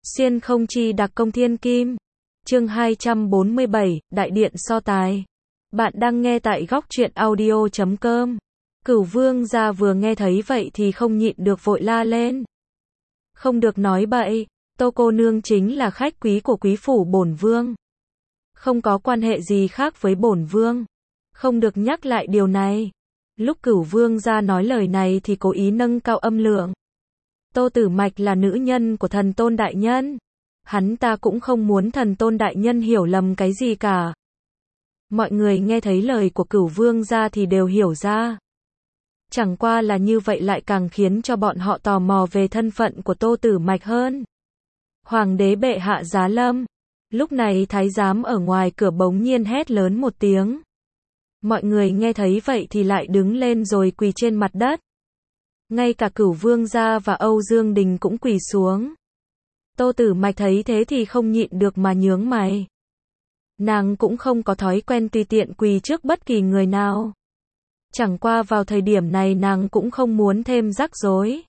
Xuyên không chi đặc công thiên kim. Chương 247, Đại điện so tài. Bạn đang nghe tại góc truyện audio.com. Cửu vương gia vừa nghe thấy vậy thì không nhịn được vội la lên. Không được nói bậy, Tô cô nương chính là khách quý của quý phủ bổn vương. Không có quan hệ gì khác với bổn vương. Không được nhắc lại điều này. Lúc Cửu vương gia nói lời này thì cố ý nâng cao âm lượng. Tô Tử Mạch là nữ nhân của thần tôn đại nhân. Hắn ta cũng không muốn thần tôn đại nhân hiểu lầm cái gì cả. Mọi người nghe thấy lời của Cửu vương gia thì đều hiểu ra. Chẳng qua là như vậy lại càng khiến cho bọn họ tò mò về thân phận của Tô Tử Mạch hơn. Hoàng đế bệ hạ giá lâm. Lúc này thái giám ở ngoài cửa bỗng nhiên hét lớn một tiếng. Mọi người nghe thấy vậy thì lại đứng lên rồi quỳ trên mặt đất. Ngay cả Cửu vương gia và Âu Dương Đình cũng quỳ xuống. Tô Tử Mạch thấy thế thì không nhịn được mà nhướng mày. Nàng cũng không có thói quen tùy tiện quỳ trước bất kỳ người nào. Chẳng qua vào thời điểm này nàng cũng không muốn thêm rắc rối.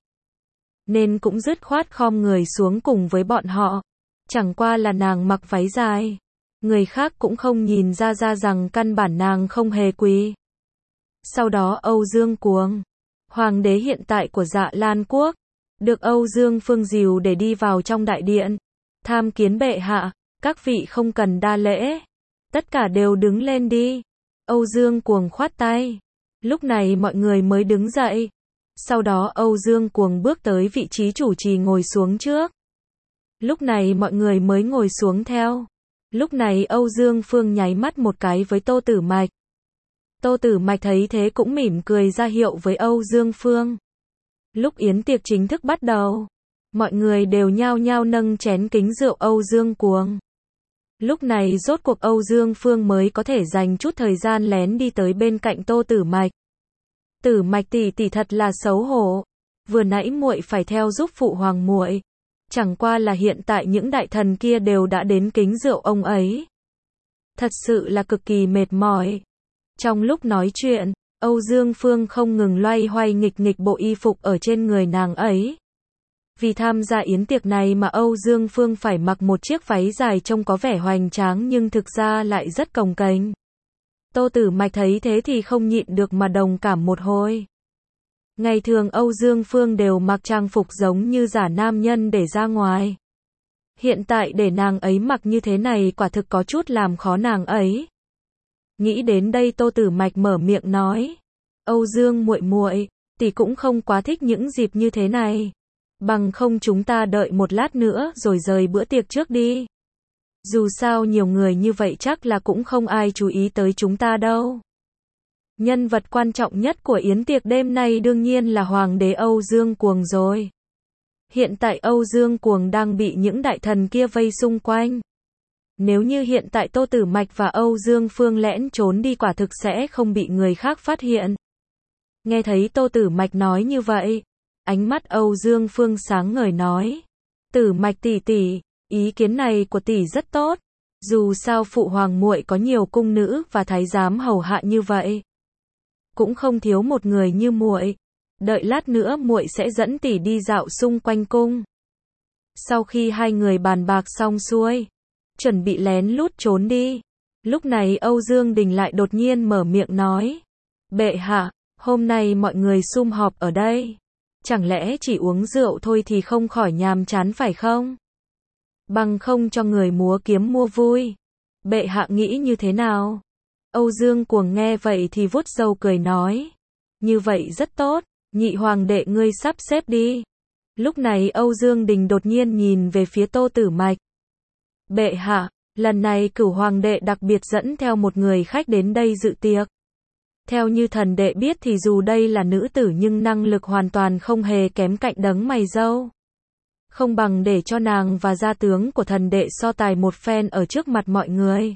Nên cũng dứt khoát khom người xuống cùng với bọn họ. Chẳng qua là nàng mặc váy dài. Người khác cũng không nhìn ra rằng căn bản nàng không hề quỳ. Sau đó Âu Dương Cuồng, hoàng đế hiện tại của Dạ Lan quốc, được Âu Dương Phương dìu để đi vào trong đại điện. Tham kiến bệ hạ, các vị không cần đa lễ. Tất cả đều đứng lên đi. Âu Dương Cuồng khoát tay. Lúc này mọi người mới đứng dậy. Sau đó Âu Dương Cuồng bước tới vị trí chủ trì ngồi xuống trước. Lúc này mọi người mới ngồi xuống theo. Lúc này Âu Dương Phương nháy mắt một cái với Tô Tử Mạch. Tô Tử Mạch thấy thế cũng mỉm cười ra hiệu với Âu Dương Phương. Lúc yến tiệc chính thức bắt đầu, mọi người đều nhao nhao nâng chén kính rượu Âu Dương Cuồng. Lúc này rốt cuộc Âu Dương Phương mới có thể dành chút thời gian lén đi tới bên cạnh Tô Tử Mạch. Tử Mạch tỷ tỷ thật là xấu hổ. Vừa nãy muội phải theo giúp phụ hoàng muội. Chẳng qua là hiện tại những đại thần kia đều đã đến kính rượu ông ấy. Thật sự là cực kỳ mệt mỏi. Trong lúc nói chuyện, Âu Dương Phương không ngừng loay hoay nghịch bộ y phục ở trên người nàng ấy. Vì tham gia yến tiệc này mà Âu Dương Phương phải mặc một chiếc váy dài trông có vẻ hoành tráng nhưng thực ra lại rất cồng kềnh. Tô Tử Mạch thấy thế thì không nhịn được mà đồng cảm một hồi. Ngày thường Âu Dương Phương đều mặc trang phục giống như giả nam nhân để ra ngoài. Hiện tại để nàng ấy mặc như thế này quả thực có chút làm khó nàng ấy. Nghĩ đến đây Tô Tử Mạch mở miệng nói. Âu Dương muội muội, tỷ cũng không quá thích những dịp như thế này. Bằng không chúng ta đợi một lát nữa rồi rời bữa tiệc trước đi. Dù sao nhiều người như vậy chắc là cũng không ai chú ý tới chúng ta đâu. Nhân vật quan trọng nhất của yến tiệc đêm nay đương nhiên là Hoàng đế Âu Dương Cuồng rồi. Hiện tại Âu Dương Cuồng đang bị những đại thần kia vây xung quanh. Nếu như hiện tại Tô Tử Mạch và Âu Dương Phương lẻn trốn đi quả thực sẽ không bị người khác phát hiện. Nghe thấy Tô Tử Mạch nói như vậy, ánh mắt Âu Dương Phương sáng ngời nói. Tử Mạch tỷ tỷ, ý kiến này của tỷ rất tốt. Dù sao phụ hoàng muội có nhiều cung nữ và thái giám hầu hạ như vậy, cũng không thiếu một người như muội. Đợi lát nữa muội sẽ dẫn tỷ đi dạo xung quanh cung. Sau khi hai người bàn bạc xong xuôi, chuẩn bị lén lút trốn đi. Lúc này Âu Dương Đình lại đột nhiên mở miệng nói. Bệ hạ, hôm nay mọi người sum họp ở đây. Chẳng lẽ chỉ uống rượu thôi thì không khỏi nhàm chán phải không? Bằng không cho người múa kiếm mua vui. Bệ hạ nghĩ như thế nào? Âu Dương Cuồng nghe vậy thì vuốt râu cười nói. Như vậy rất tốt, nhị hoàng đệ ngươi sắp xếp đi. Lúc này Âu Dương Đình đột nhiên nhìn về phía Tô Tử Mạch. Bệ hạ, lần này Cửu hoàng đệ đặc biệt dẫn theo một người khách đến đây dự tiệc. Theo như thần đệ biết thì dù đây là nữ tử nhưng năng lực hoàn toàn không hề kém cạnh đấng mày râu. Không bằng để cho nàng và gia tướng của thần đệ so tài một phen ở trước mặt mọi người.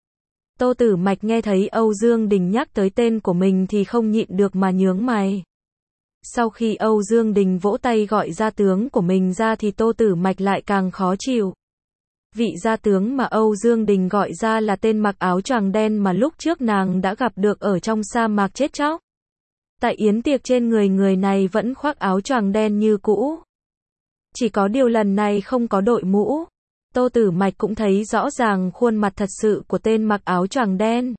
Tô Tử Mạch nghe thấy Âu Dương Đình nhắc tới tên của mình thì không nhịn được mà nhướng mày. Sau khi Âu Dương Đình vỗ tay gọi gia tướng của mình ra thì Tô Tử Mạch lại càng khó chịu. Vị gia tướng mà Âu Dương Đình gọi ra là tên mặc áo choàng đen mà lúc trước nàng đã gặp được ở trong sa mạc chết chóc. Tại yến tiệc trên người người này vẫn khoác áo choàng đen như cũ. Chỉ có điều lần này không có đội mũ. Tô Tử Mạch cũng thấy rõ ràng khuôn mặt thật sự của tên mặc áo choàng đen.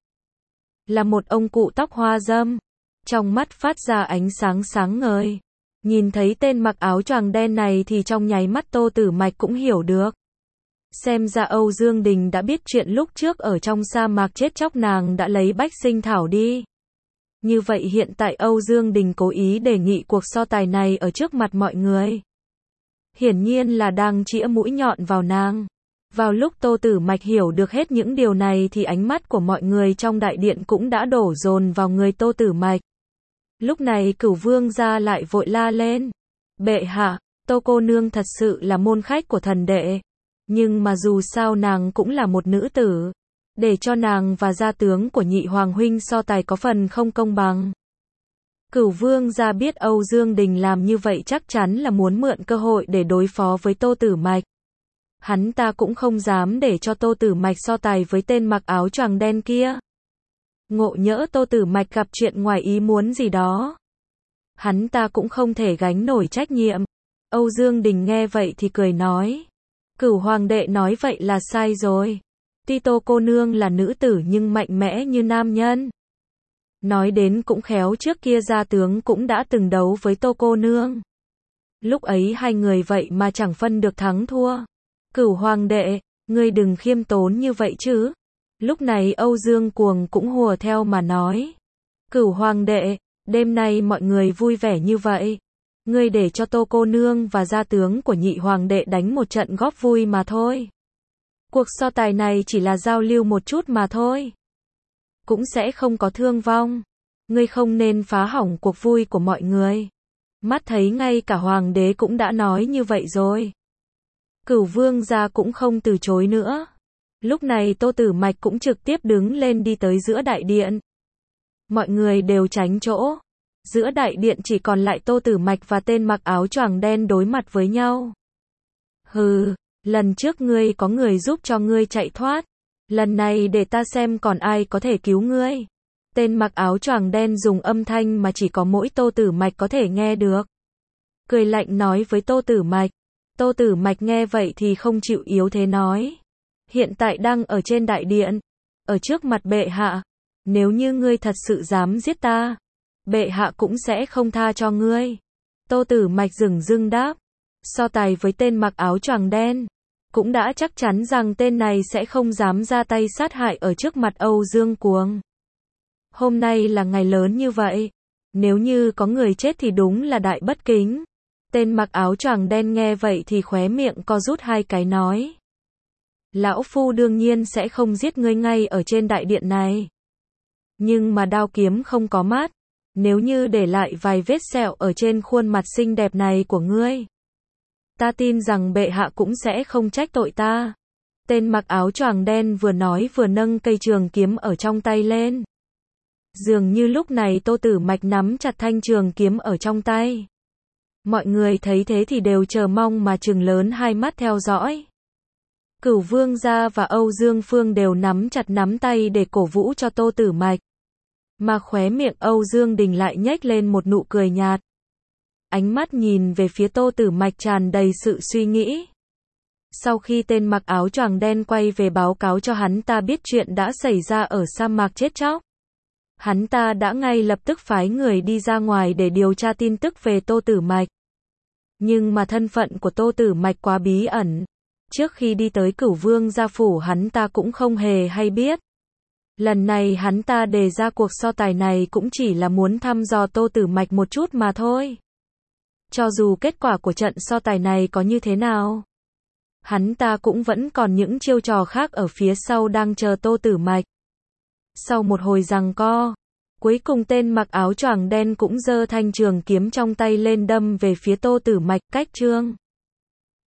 Là một ông cụ tóc hoa râm. Trong mắt phát ra ánh sáng sáng ngời. Nhìn thấy tên mặc áo choàng đen này thì trong nháy mắt Tô Tử Mạch cũng hiểu được. Xem ra Âu Dương Đình đã biết chuyện lúc trước ở trong sa mạc chết chóc nàng đã lấy Bách Sinh Thảo đi. Như vậy hiện tại Âu Dương Đình cố ý đề nghị cuộc so tài này ở trước mặt mọi người. Hiển nhiên là đang chĩa mũi nhọn vào nàng. Vào lúc Tô Tử Mạch hiểu được hết những điều này thì ánh mắt của mọi người trong đại điện cũng đã đổ dồn vào người Tô Tử Mạch. Lúc này Cửu Vương gia lại vội la lên. Bệ hạ, Tô cô nương thật sự là môn khách của thần đệ. Nhưng mà dù sao nàng cũng là một nữ tử. Để cho nàng và gia tướng của nhị hoàng huynh so tài có phần không công bằng. Cửu Vương gia biết Âu Dương Đình làm như vậy chắc chắn là muốn mượn cơ hội để đối phó với Tô Tử Mạch. Hắn ta cũng không dám để cho Tô Tử Mạch so tài với tên mặc áo choàng đen kia. Ngộ nhỡ Tô Tử Mạch gặp chuyện ngoài ý muốn gì đó. Hắn ta cũng không thể gánh nổi trách nhiệm. Âu Dương Đình nghe vậy thì cười nói. Cửu hoàng đệ nói vậy là sai rồi. Tuy Tô cô nương là nữ tử nhưng mạnh mẽ như nam nhân. Nói đến cũng khéo trước kia gia tướng cũng đã từng đấu với Tô cô nương. Lúc ấy hai người vậy mà chẳng phân được thắng thua. Cửu hoàng đệ, ngươi đừng khiêm tốn như vậy chứ. Lúc này Âu Dương Cuồng cũng hùa theo mà nói. Cửu hoàng đệ, đêm nay mọi người vui vẻ như vậy. Ngươi để cho Tô cô nương và gia tướng của nhị hoàng đệ đánh một trận góp vui mà thôi. Cuộc so tài này chỉ là giao lưu một chút mà thôi. Cũng sẽ không có thương vong. Ngươi không nên phá hỏng cuộc vui của mọi người. Mắt thấy ngay cả hoàng đế cũng đã nói như vậy rồi. Cửu Vương gia cũng không từ chối nữa. Lúc này Tô Tử Mạch cũng trực tiếp đứng lên đi tới giữa đại điện. Mọi người đều tránh chỗ. Giữa đại điện chỉ còn lại Tô Tử Mạch và tên mặc áo choàng đen đối mặt với nhau. Hừ, lần trước ngươi có người giúp cho ngươi chạy thoát. Lần này để ta xem còn ai có thể cứu ngươi. Tên mặc áo choàng đen dùng âm thanh mà chỉ có mỗi Tô Tử Mạch có thể nghe được. Cười lạnh nói với Tô Tử Mạch. Tô Tử Mạch nghe vậy thì không chịu yếu thế nói. Hiện tại đang ở trên đại điện. Ở trước mặt bệ hạ. Nếu như ngươi thật sự dám giết ta. Bệ hạ cũng sẽ không tha cho ngươi. Tô Tử Mạch dửng dưng đáp. So tài với tên mặc áo choàng đen. Cũng đã chắc chắn rằng tên này sẽ không dám ra tay sát hại ở trước mặt Âu Dương Cuồng. Hôm nay là ngày lớn như vậy. Nếu như có người chết thì đúng là đại bất kính. Tên mặc áo choàng đen nghe vậy thì khóe miệng co rút hai cái nói. Lão phu đương nhiên sẽ không giết ngươi ngay ở trên đại điện này. Nhưng mà đao kiếm không có mát. Nếu như để lại vài vết sẹo ở trên khuôn mặt xinh đẹp này của ngươi. Ta tin rằng bệ hạ cũng sẽ không trách tội ta. Tên mặc áo choàng đen vừa nói vừa nâng cây trường kiếm ở trong tay lên. Dường như lúc này Tô Tử Mạch nắm chặt thanh trường kiếm ở trong tay. Mọi người thấy thế thì đều chờ mong mà trừng lớn hai mắt theo dõi. Cửu Vương gia và Âu Dương Phương đều nắm chặt nắm tay để cổ vũ cho Tô Tử Mạch. Mà khóe miệng Âu Dương Đình lại nhếch lên một nụ cười nhạt. Ánh mắt nhìn về phía Tô Tử Mạch tràn đầy sự suy nghĩ. Sau khi tên mặc áo choàng đen quay về báo cáo cho hắn ta biết chuyện đã xảy ra ở sa mạc chết chóc. Hắn ta đã ngay lập tức phái người đi ra ngoài để điều tra tin tức về Tô Tử Mạch. Nhưng mà thân phận của Tô Tử Mạch quá bí ẩn. Trước khi đi tới Cửu Vương gia phủ hắn ta cũng không hề hay biết. Lần này hắn ta đề ra cuộc so tài này cũng chỉ là muốn thăm dò Tô Tử Mạch một chút mà thôi. Cho dù kết quả của trận so tài này có như thế nào, hắn ta cũng vẫn còn những chiêu trò khác ở phía sau đang chờ Tô Tử Mạch. Sau một hồi giằng co, cuối cùng tên mặc áo choàng đen cũng giơ thanh trường kiếm trong tay lên đâm về phía Tô Tử Mạch. Cách chương